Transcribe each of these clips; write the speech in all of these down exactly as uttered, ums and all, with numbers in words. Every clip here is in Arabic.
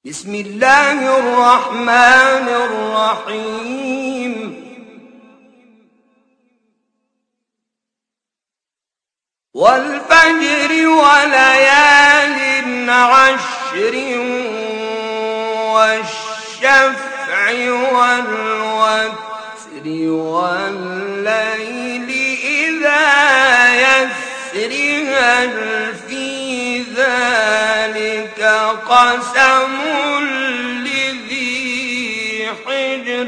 بسم الله الرحمن الرحيم والفجر وليال عشر والشفع والوتر والليل إذا يسر هل في ذلك قسم لذي حجر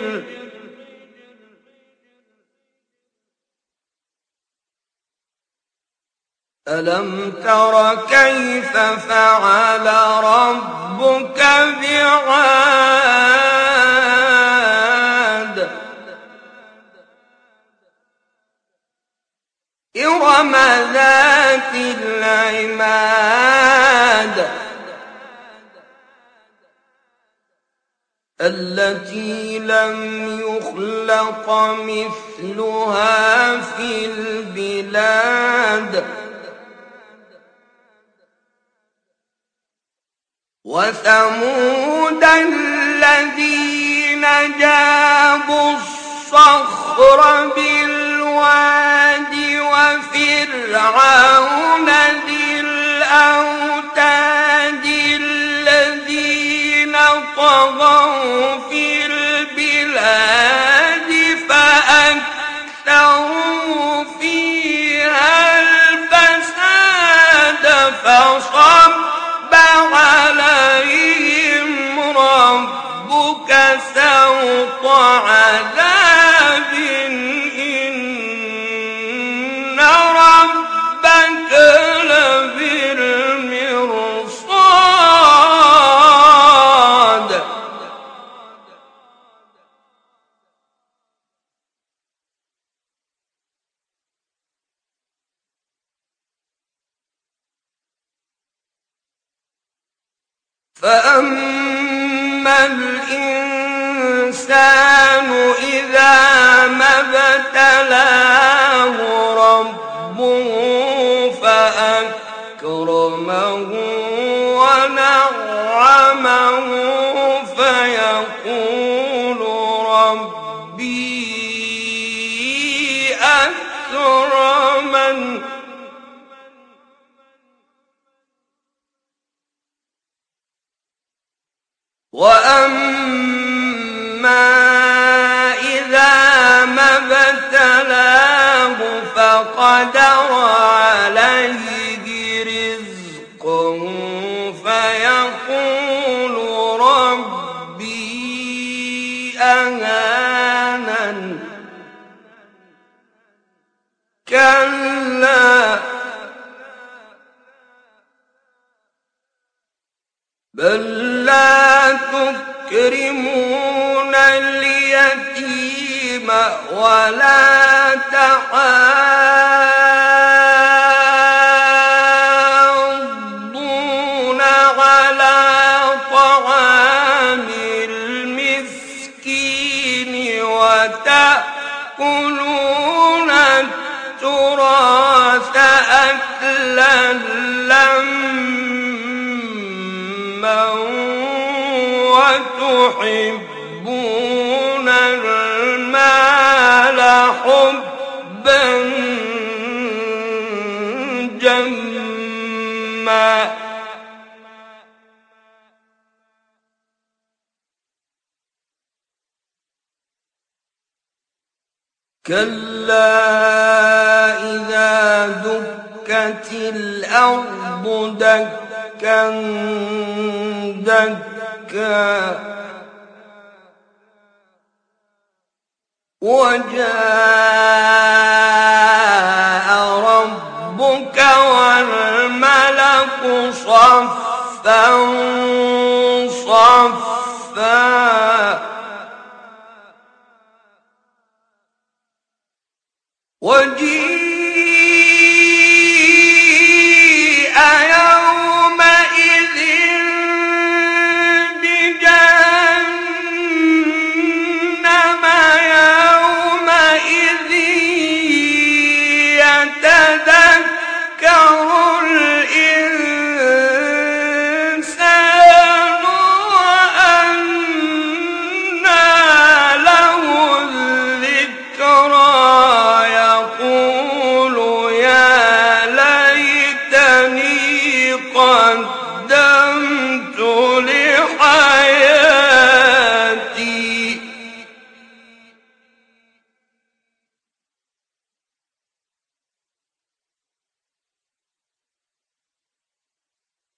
ألم تر كيف فعل ربك بعاد إرم ذات العماد التي لم يخلق مثلها في البلاد وثمود الذين جابوا الصخر بالواد وفرعون ذي الأوتاد الذين طغوا في البلاد فأكثروا فيها الفساد فصب عليهم ربك سوط عذاب إن ربك لبالمرصاد فأما الإنسان إذا ما ابتلاه ربه فأكرمه ونعمه فيقول ربي أكرمن وأما إذا ما ابتلاه فقدر عليه رزقه فيقول ربي أهانن كلا بل لا تكرمون اليتيم ولا تحاضون على طعام المسكين وتأكلون التراث أكلا لما وتحبون المال حبا جما كلا إذا دكت الأرض دكا دكا وجاء ربك والملك صفا صفا وجيء يومئذ بجهنم يومئذ يتذكر الإنسان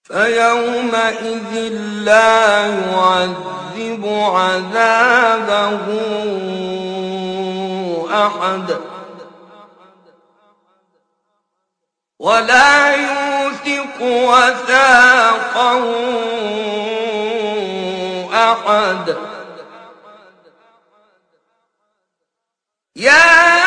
فيومئذ لا يعذب عذابه أحد ولا يوثق وثاقه أحد. يا